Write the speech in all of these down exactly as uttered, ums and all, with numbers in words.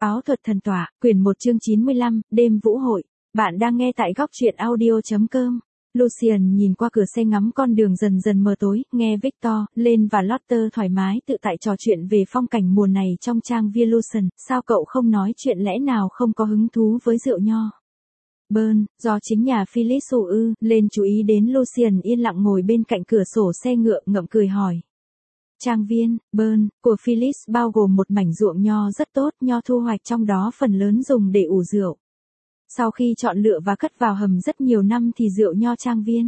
Áo thuật thần tỏa, quyển một chương chín mươi lăm, đêm vũ hội. Bạn đang nghe tại góc truyện audio chấm com. Lucian nhìn qua cửa xe ngắm con đường dần dần mờ tối, nghe Victor, Lên và Lotte thoải mái tự tại trò chuyện về phong cảnh mùa này trong trang viên Lucian. Sao cậu không nói chuyện, lẽ nào không có hứng thú với rượu nho? Bơn, do chính nhà Phyllis ư? Lên chú ý đến Lucian yên lặng ngồi bên cạnh cửa sổ xe ngựa, ngậm cười hỏi. Trang viên, Bơn, của Phyllis bao gồm một mảnh ruộng nho rất tốt, nho thu hoạch trong đó phần lớn dùng để ủ rượu. Sau khi chọn lựa và cất vào hầm rất nhiều năm thì rượu nho trang viên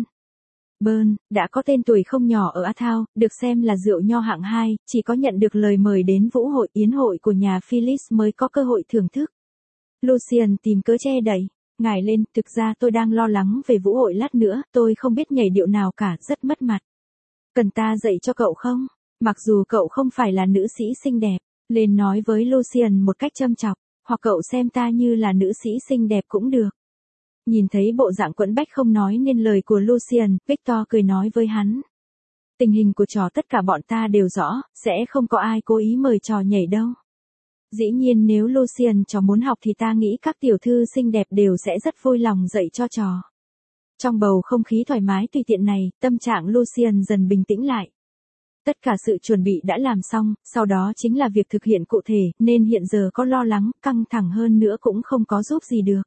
Bơn đã có tên tuổi không nhỏ ở Athao, được xem là rượu nho hạng hai, chỉ có nhận được lời mời đến vũ hội yến hội của nhà Phyllis mới có cơ hội thưởng thức. Lucian tìm cớ che đậy. Ngài Lên, thực ra tôi đang lo lắng về vũ hội lát nữa, tôi không biết nhảy điệu nào cả, rất mất mặt. Cần ta dạy cho cậu không? Mặc dù cậu không phải là nữ sĩ xinh đẹp, Lên nói với Lucian một cách châm chọc, hoặc cậu xem ta như là nữ sĩ xinh đẹp cũng được. Nhìn thấy bộ dạng quẫn bách không nói nên lời của Lucian, Victor cười nói với hắn. Tình hình của trò tất cả bọn ta đều rõ, sẽ không có ai cố ý mời trò nhảy đâu. Dĩ nhiên nếu Lucian trò muốn học thì ta nghĩ các tiểu thư xinh đẹp đều sẽ rất vui lòng dạy cho trò. Trong bầu không khí thoải mái tùy tiện này, tâm trạng Lucian dần bình tĩnh lại. Tất cả sự chuẩn bị đã làm xong, sau đó chính là việc thực hiện cụ thể, nên hiện giờ có lo lắng, căng thẳng hơn nữa cũng không có giúp gì được.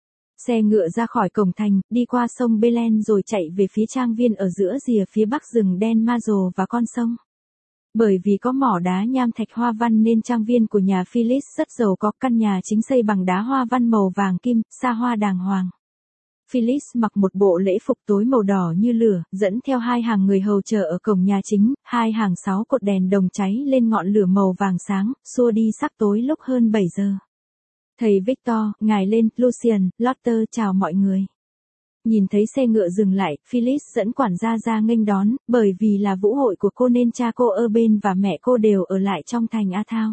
Xe ngựa ra khỏi cổng thành, đi qua sông Belen rồi chạy về phía trang viên ở giữa rìa phía bắc rừng đen Mazo và con sông. Bởi vì có mỏ đá nham thạch hoa văn nên trang viên của nhà Phyllis rất giàu có, căn nhà chính xây bằng đá hoa văn màu vàng kim, xa hoa đàng hoàng. Phyllis mặc một bộ lễ phục tối màu đỏ như lửa, dẫn theo hai hàng người hầu chờ ở cổng nhà chính, hai hàng sáu cột đèn đồng cháy lên ngọn lửa màu vàng sáng, xua đi sắc tối lúc hơn bảy giờ. Thầy Victor, ngài Lên, Lucian, Lotte chào mọi người. Nhìn thấy xe ngựa dừng lại, Phyllis dẫn quản gia ra nghênh đón, bởi vì là vũ hội của cô nên cha cô ở bên và mẹ cô đều ở lại trong thành Athao.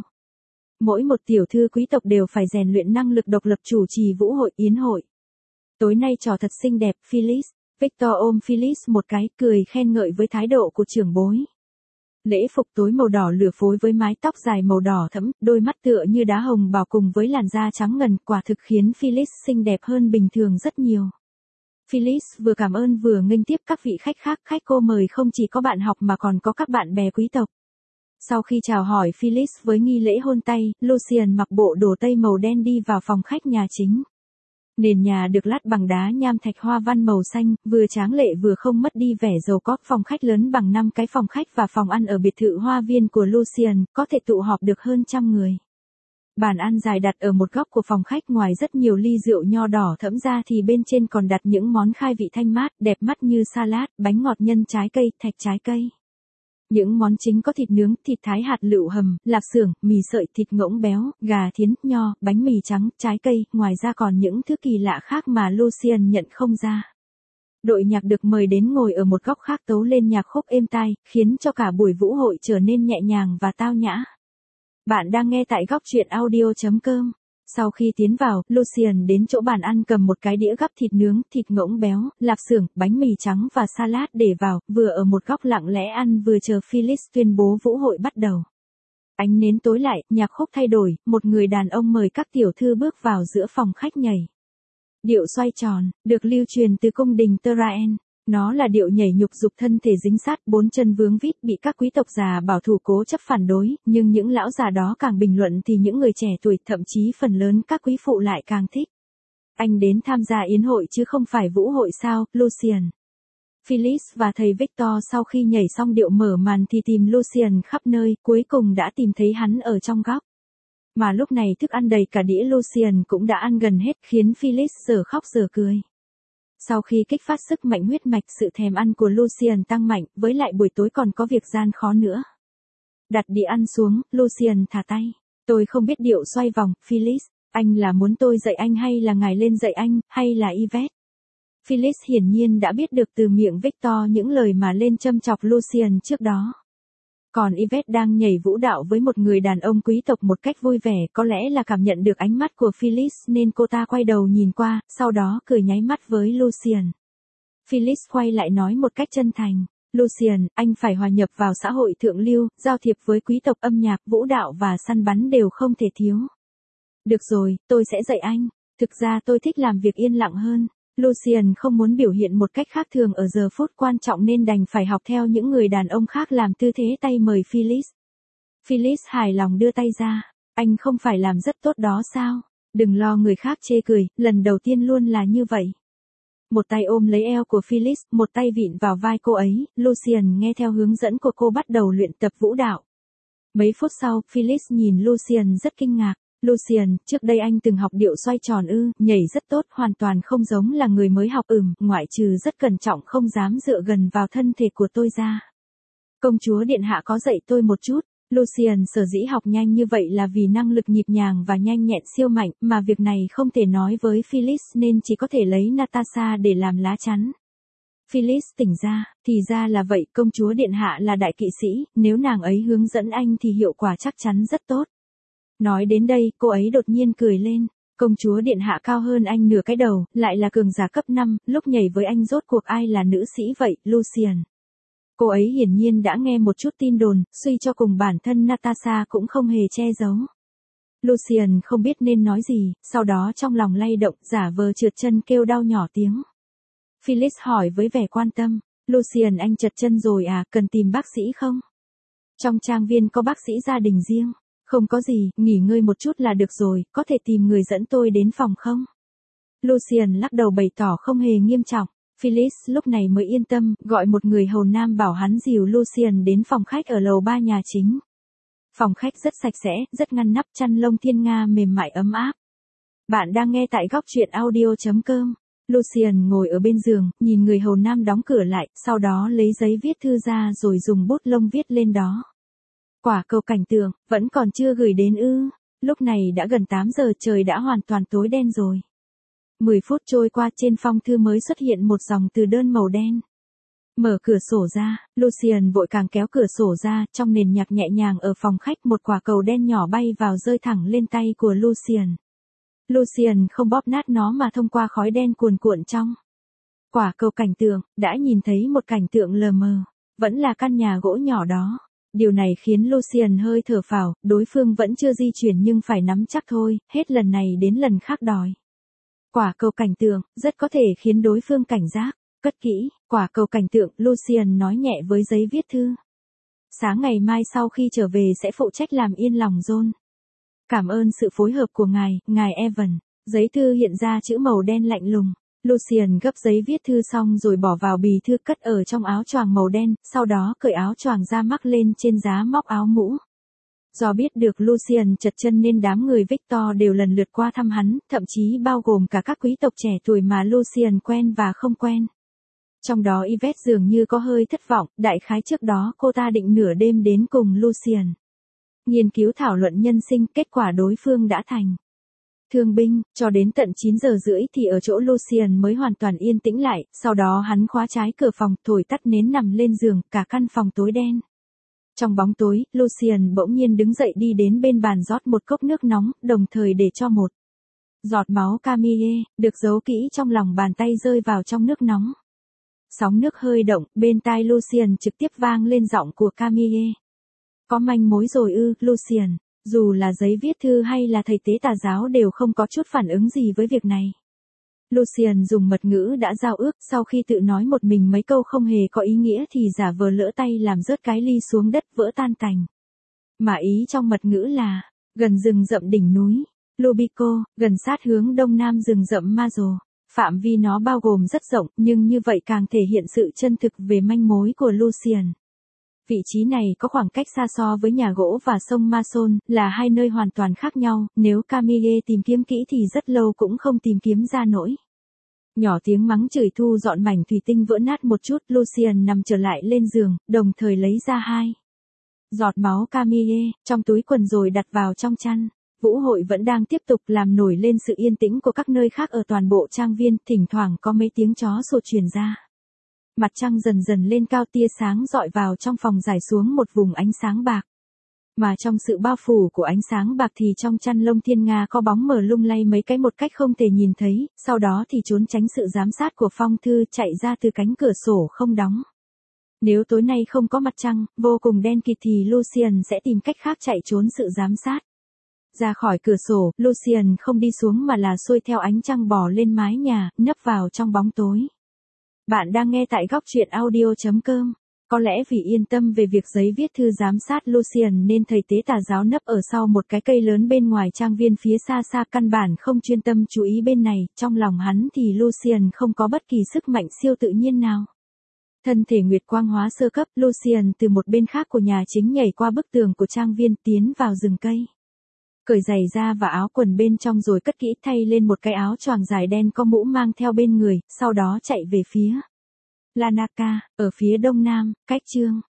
Mỗi một tiểu thư quý tộc đều phải rèn luyện năng lực độc lập chủ trì vũ hội yến hội. Tối nay trò thật xinh đẹp, Phyllis. Victor ôm Phyllis một cái, cười khen ngợi với thái độ của trưởng bối. Lễ phục tối màu đỏ lửa phối với mái tóc dài màu đỏ thẫm, đôi mắt tựa như đá hồng bào cùng với làn da trắng ngần, quả thực khiến Phyllis xinh đẹp hơn bình thường rất nhiều. Phyllis vừa cảm ơn vừa nghênh tiếp các vị khách khác, khách cô mời không chỉ có bạn học mà còn có các bạn bè quý tộc. Sau khi chào hỏi Phyllis với nghi lễ hôn tay, Lucian mặc bộ đồ tây màu đen đi vào phòng khách nhà chính. Nền nhà được lát bằng đá nham thạch hoa văn màu xanh, vừa tráng lệ vừa không mất đi vẻ giàu có. Phòng khách lớn bằng năm cái phòng khách và phòng ăn ở biệt thự hoa viên của Lucian, có thể tụ họp được hơn trăm người. Bàn ăn dài đặt ở một góc của phòng khách, ngoài rất nhiều ly rượu nho đỏ thẫm ra thì bên trên còn đặt những món khai vị thanh mát, đẹp mắt như salad, bánh ngọt nhân trái cây, thạch trái cây. Những món chính có thịt nướng, thịt thái hạt lựu hầm, lạp xưởng, mì sợi, thịt ngỗng béo, gà thiến, nho, bánh mì trắng, trái cây, ngoài ra còn những thứ kỳ lạ khác mà Lucian nhận không ra. Đội nhạc được mời đến ngồi ở một góc khác tấu lên nhạc khúc êm tai, khiến cho cả buổi vũ hội trở nên nhẹ nhàng và tao nhã. Bạn đang nghe tại góc truyện audio chấm com. Sau khi tiến vào, Lucian đến chỗ bàn ăn cầm một cái đĩa gắp thịt nướng, thịt ngỗng béo, lạp xưởng, bánh mì trắng và salad để vào, vừa ở một góc lặng lẽ ăn vừa chờ Phyllis tuyên bố vũ hội bắt đầu. Ánh nến tối lại, nhạc khúc thay đổi, một người đàn ông mời các tiểu thư bước vào giữa phòng khách nhảy. Điệu xoay tròn, được lưu truyền từ cung đình Trajan. Nó là điệu nhảy nhục dục thân thể dính sát, bốn chân vướng vít, bị các quý tộc già bảo thủ cố chấp phản đối, nhưng những lão già đó càng bình luận thì những người trẻ tuổi, thậm chí phần lớn các quý phụ lại càng thích. Anh đến tham gia yến hội chứ không phải vũ hội sao, Lucian? Phyllis và thầy Victor sau khi nhảy xong điệu mở màn thì tìm Lucian khắp nơi, cuối cùng đã tìm thấy hắn ở trong góc. Mà lúc này thức ăn đầy cả đĩa Lucian cũng đã ăn gần hết, khiến Phyllis giờ khóc giờ cười. Sau khi kích phát sức mạnh huyết mạch, sự thèm ăn của Lucian tăng mạnh, với lại buổi tối còn có việc gian khó nữa. Đặt đĩa ăn xuống, Lucian thả tay. Tôi không biết điệu xoay vòng, Phyllis. Anh là muốn tôi dạy anh hay là ngài Lên dạy anh, hay là Yvette? Phyllis hiển nhiên đã biết được từ miệng Victor những lời mà Lên châm chọc Lucian trước đó. Còn Yvette đang nhảy vũ đạo với một người đàn ông quý tộc một cách vui vẻ, có lẽ là cảm nhận được ánh mắt của Phyllis nên cô ta quay đầu nhìn qua, sau đó cười nháy mắt với Lucian. Phyllis quay lại nói một cách chân thành, Lucian, anh phải hòa nhập vào xã hội thượng lưu, giao thiệp với quý tộc, âm nhạc, vũ đạo và săn bắn đều không thể thiếu. Được rồi, tôi sẽ dạy anh. Thực ra tôi thích làm việc yên lặng hơn. Lucien không muốn biểu hiện một cách khác thường ở giờ phút quan trọng nên đành phải học theo những người đàn ông khác làm tư thế tay mời Phyllis. Phyllis hài lòng đưa tay ra. Anh không phải làm rất tốt đó sao? Đừng lo người khác chê cười, lần đầu tiên luôn là như vậy. Một tay ôm lấy eo của Phyllis, một tay vịn vào vai cô ấy, Lucien nghe theo hướng dẫn của cô bắt đầu luyện tập vũ đạo. Mấy phút sau, Phyllis nhìn Lucien rất kinh ngạc. Lucien, trước đây anh từng học điệu xoay tròn ư, nhảy rất tốt, hoàn toàn không giống là người mới học ừm, ngoại trừ rất cẩn trọng không dám dựa gần vào thân thể của tôi ra. Công chúa điện hạ có dạy tôi một chút. Lucien sở dĩ học nhanh như vậy là vì năng lực nhịp nhàng và nhanh nhẹn siêu mạnh, mà việc này không thể nói với Phyllis nên chỉ có thể lấy Natasha để làm lá chắn. Phyllis tỉnh ra, thì ra là vậy, công chúa điện hạ là đại kỵ sĩ, nếu nàng ấy hướng dẫn anh thì hiệu quả chắc chắn rất tốt. Nói đến đây, cô ấy đột nhiên cười lên, công chúa điện hạ cao hơn anh nửa cái đầu, lại là cường giả cấp năm, lúc nhảy với anh rốt cuộc ai là nữ sĩ vậy, Lucien. Cô ấy hiển nhiên đã nghe một chút tin đồn, suy cho cùng bản thân Natasha cũng không hề che giấu. Lucien không biết nên nói gì, sau đó trong lòng lay động, giả vờ trượt chân kêu đau nhỏ tiếng. Phyllis hỏi với vẻ quan tâm, Lucien anh trật chân rồi à, cần tìm bác sĩ không? Trong trang viên có bác sĩ gia đình riêng. Không có gì, nghỉ ngơi một chút là được rồi, có thể tìm người dẫn tôi đến phòng không? Lucien lắc đầu bày tỏ không hề nghiêm trọng. Phyllis lúc này mới yên tâm, gọi một người hầu nam bảo hắn dìu Lucien đến phòng khách ở lầu ba nhà chính. Phòng khách rất sạch sẽ, rất ngăn nắp, chăn lông thiên nga mềm mại ấm áp. Bạn đang nghe tại góc truyện audio chấm com. Lucien ngồi ở bên giường, nhìn người hầu nam đóng cửa lại, sau đó lấy giấy viết thư ra rồi dùng bút lông viết lên đó. Quả cầu cảnh tượng, vẫn còn chưa gửi đến ư. Lúc này đã gần tám giờ, trời đã hoàn toàn tối đen rồi. mười phút trôi qua, trên phong thư mới xuất hiện một dòng từ đơn màu đen. Mở cửa sổ ra, Lucien vội càng kéo cửa sổ ra, trong nền nhạc nhẹ nhàng ở phòng khách một quả cầu đen nhỏ bay vào rơi thẳng lên tay của Lucien. Lucien không bóp nát nó mà thông qua khói đen cuồn cuộn trong quả cầu cảnh tượng, đã nhìn thấy một cảnh tượng lờ mờ, vẫn là căn nhà gỗ nhỏ đó. Điều này khiến Lucien hơi thở phào, đối phương vẫn chưa di chuyển nhưng phải nắm chắc thôi, hết lần này đến lần khác đòi. Quả cầu cảnh tượng, rất có thể khiến đối phương cảnh giác, cất kỹ, quả cầu cảnh tượng, Lucien nói nhẹ với giấy viết thư. Sáng ngày mai sau khi trở về sẽ phụ trách làm yên lòng John. Cảm ơn sự phối hợp của ngài, ngài Evan. Giấy thư hiện ra chữ màu đen lạnh lùng. Lucien gấp giấy viết thư xong rồi bỏ vào bì thư cất ở trong áo choàng màu đen, sau đó cởi áo choàng ra mắc lên trên giá móc áo mũ. Do biết được Lucien chật chân nên đám người Victor đều lần lượt qua thăm hắn, thậm chí bao gồm cả các quý tộc trẻ tuổi mà Lucien quen và không quen. Trong đó Yvette dường như có hơi thất vọng, đại khái trước đó cô ta định nửa đêm đến cùng Lucien nghiên cứu thảo luận nhân sinh, kết quả đối phương đã thành thương binh. Cho đến tận chín giờ rưỡi thì ở chỗ Lucien mới hoàn toàn yên tĩnh lại, sau đó hắn khóa trái cửa phòng, thổi tắt nến nằm lên giường, cả căn phòng tối đen. Trong bóng tối, Lucien bỗng nhiên đứng dậy đi đến bên bàn rót một cốc nước nóng, đồng thời để cho một giọt máu Camille, được giấu kỹ trong lòng bàn tay rơi vào trong nước nóng. Sóng nước hơi động, bên tai Lucien trực tiếp vang lên giọng của Camille. Có manh mối rồi ư, Lucien. Dù là giấy viết thư hay là thầy tế tà giáo đều không có chút phản ứng gì với việc này. Lucien dùng mật ngữ đã giao ước, sau khi tự nói một mình mấy câu không hề có ý nghĩa thì giả vờ lỡ tay làm rớt cái ly xuống đất vỡ tan tành. Mà ý trong mật ngữ là, gần rừng rậm đỉnh núi, Lubico, gần sát hướng đông nam rừng rậm Mazo. Phạm vi nó bao gồm rất rộng, nhưng như vậy càng thể hiện sự chân thực về manh mối của Lucien. Vị trí này có khoảng cách xa so với nhà gỗ và sông Mason, là hai nơi hoàn toàn khác nhau, nếu Camille tìm kiếm kỹ thì rất lâu cũng không tìm kiếm ra nổi. Nhỏ tiếng mắng chửi thu dọn mảnh thủy tinh vỡ nát một chút, Lucien nằm trở lại lên giường, đồng thời lấy ra hai giọt máu Camille, trong túi quần rồi đặt vào trong chăn. Vũ hội vẫn đang tiếp tục làm nổi lên sự yên tĩnh của các nơi khác ở toàn bộ trang viên, thỉnh thoảng có mấy tiếng chó sủa truyền ra. Mặt trăng dần dần lên cao, tia sáng dọi vào trong phòng rải xuống một vùng ánh sáng bạc. Mà trong sự bao phủ của ánh sáng bạc thì trong chăn lông thiên nga có bóng mờ lung lay mấy cái một cách không thể nhìn thấy, sau đó thì trốn tránh sự giám sát của phong thư chạy ra từ cánh cửa sổ không đóng. Nếu tối nay không có mặt trăng, vô cùng đen kịt thì Lucien sẽ tìm cách khác chạy trốn sự giám sát. Ra khỏi cửa sổ, Lucian không đi xuống mà là xuôi theo ánh trăng bò lên mái nhà, nấp vào trong bóng tối. Bạn đang nghe tại góc truyện audio chấm com. Có lẽ vì yên tâm về việc giấy viết thư giám sát Lucian nên thầy tế tà giáo nấp ở sau một cái cây lớn bên ngoài trang viên phía xa xa, căn bản không chuyên tâm chú ý bên này. Trong lòng hắn thì Lucian không có bất kỳ sức mạnh siêu tự nhiên nào. Thân thể nguyệt quang hóa sơ cấp, Lucian từ một bên khác của nhà chính nhảy qua bức tường của trang viên tiến vào rừng cây. Cởi giày ra và áo quần bên trong rồi cất kỹ, thay lên một cái áo choàng dài đen có mũ mang theo bên người, sau đó chạy về phía Lanaka, ở phía đông nam, cách Chương